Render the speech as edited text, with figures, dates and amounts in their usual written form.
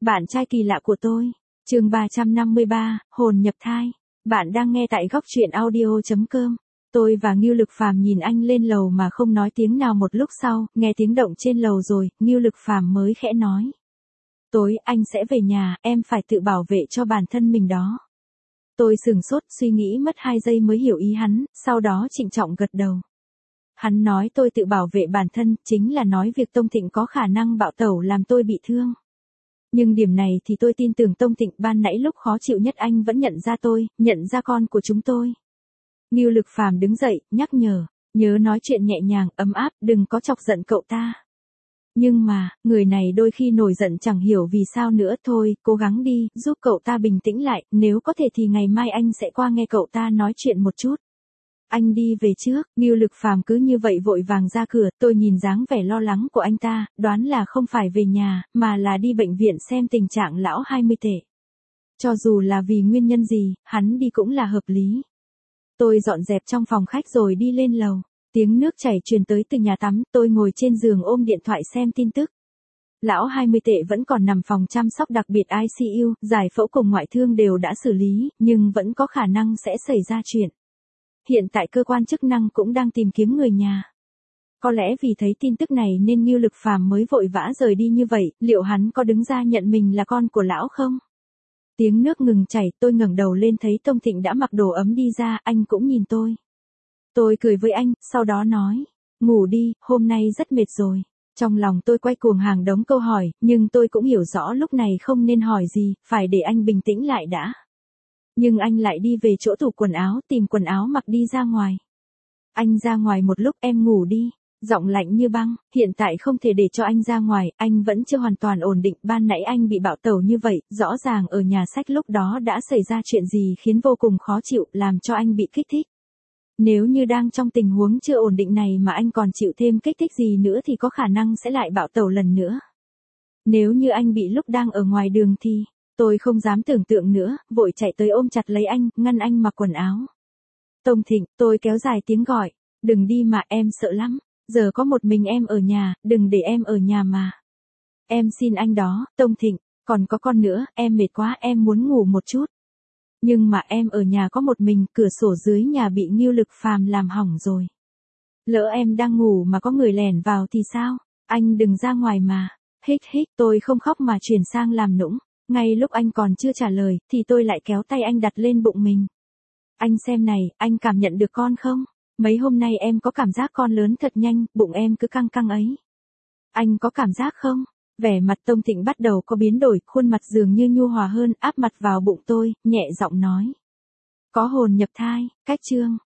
Bạn trai kỳ lạ của tôi. Chương 353, hồn nhập thai. Bạn đang nghe tại góc truyện audio.com. Tôi và Ngưu Lực Phàm nhìn anh lên lầu mà không nói tiếng nào. Một lúc sau, nghe tiếng động trên lầu rồi, Ngưu Lực Phàm mới khẽ nói. Tối anh sẽ về nhà, em phải tự bảo vệ cho bản thân mình đó. Tôi sửng sốt, suy nghĩ mất 2 giây mới hiểu ý hắn, sau đó trịnh trọng gật đầu. Hắn nói tôi tự bảo vệ bản thân, chính là nói việc Tông Thịnh có khả năng bạo tẩu làm tôi bị thương. Nhưng điểm này thì tôi tin tưởng Tông Thịnh. Ban nãy lúc khó chịu nhất anh vẫn nhận ra tôi, nhận ra con của chúng tôi. Ngưu Lực Phàm đứng dậy, nhắc nhớ nói chuyện nhẹ nhàng, ấm áp, đừng có chọc giận cậu ta. Nhưng mà, người này đôi khi nổi giận chẳng hiểu vì sao nữa. Thôi, cố gắng đi, giúp cậu ta bình tĩnh lại, nếu có thể thì ngày mai anh sẽ qua nghe cậu ta nói chuyện một chút. Anh đi về trước. Ngưu Lực Phàm cứ như vậy vội vàng ra cửa. Tôi nhìn dáng vẻ lo lắng của anh ta, đoán là không phải về nhà, mà là đi bệnh viện xem tình trạng lão 20 tệ. Cho dù là vì nguyên nhân gì, hắn đi cũng là hợp lý. Tôi dọn dẹp trong phòng khách rồi đi lên lầu. Tiếng nước chảy truyền tới từ nhà tắm. Tôi ngồi trên giường ôm điện thoại xem tin tức. Lão 20 tệ vẫn còn nằm phòng chăm sóc đặc biệt ICU, giải phẫu cùng ngoại thương đều đã xử lý, nhưng vẫn có khả năng sẽ xảy ra chuyện. Hiện tại cơ quan chức năng cũng đang tìm kiếm người nhà. Có lẽ vì thấy tin tức này nên Ngưu Lực Phàm mới vội vã rời đi như vậy. Liệu hắn có đứng ra nhận mình là con của lão không? Tiếng nước ngừng chảy, tôi ngẩng đầu lên thấy Tông Thịnh đã mặc đồ ấm đi ra, anh cũng nhìn tôi. Tôi cười với anh, sau đó nói, ngủ đi, hôm nay rất mệt rồi. Trong lòng tôi quay cuồng hàng đống câu hỏi, nhưng tôi cũng hiểu rõ lúc này không nên hỏi gì, phải để anh bình tĩnh lại đã. Nhưng anh lại đi về chỗ tủ quần áo, tìm quần áo mặc đi ra ngoài. Anh ra ngoài một lúc, em ngủ đi. Giọng lạnh như băng, hiện tại không thể để cho anh ra ngoài, anh vẫn chưa hoàn toàn ổn định. Ban nãy anh bị bạo tẩu như vậy, rõ ràng ở nhà sách lúc đó đã xảy ra chuyện gì khiến vô cùng khó chịu, làm cho anh bị kích thích. Nếu như đang trong tình huống chưa ổn định này mà anh còn chịu thêm kích thích gì nữa thì có khả năng sẽ lại bạo tẩu lần nữa. Nếu như anh bị lúc đang ở ngoài đường thì, tôi không dám tưởng tượng nữa, vội chạy tới ôm chặt lấy anh, ngăn anh mặc quần áo. Tông Thịnh, tôi kéo dài tiếng gọi, đừng đi mà, em sợ lắm, giờ có một mình em ở nhà, đừng để em ở nhà mà. Em xin anh đó, Tông Thịnh, còn có con nữa, em mệt quá, em muốn ngủ một chút. Nhưng mà em ở nhà có một mình, cửa sổ dưới nhà bị Ngưu Lực Phàm làm hỏng rồi. Lỡ em đang ngủ mà có người lẻn vào thì sao? Anh đừng ra ngoài mà. Hích, tôi không khóc mà chuyển sang làm nũng. Ngay lúc anh còn chưa trả lời, thì tôi lại kéo tay anh đặt lên bụng mình. Anh xem này, anh cảm nhận được con không? Mấy hôm nay em có cảm giác con lớn thật nhanh, bụng em cứ căng căng ấy. Anh có cảm giác không? Vẻ mặt Tông Thịnh bắt đầu có biến đổi, khuôn mặt dường như nhu hòa hơn, áp mặt vào bụng tôi, nhẹ giọng nói. Có hồn nhập thai, cách chương.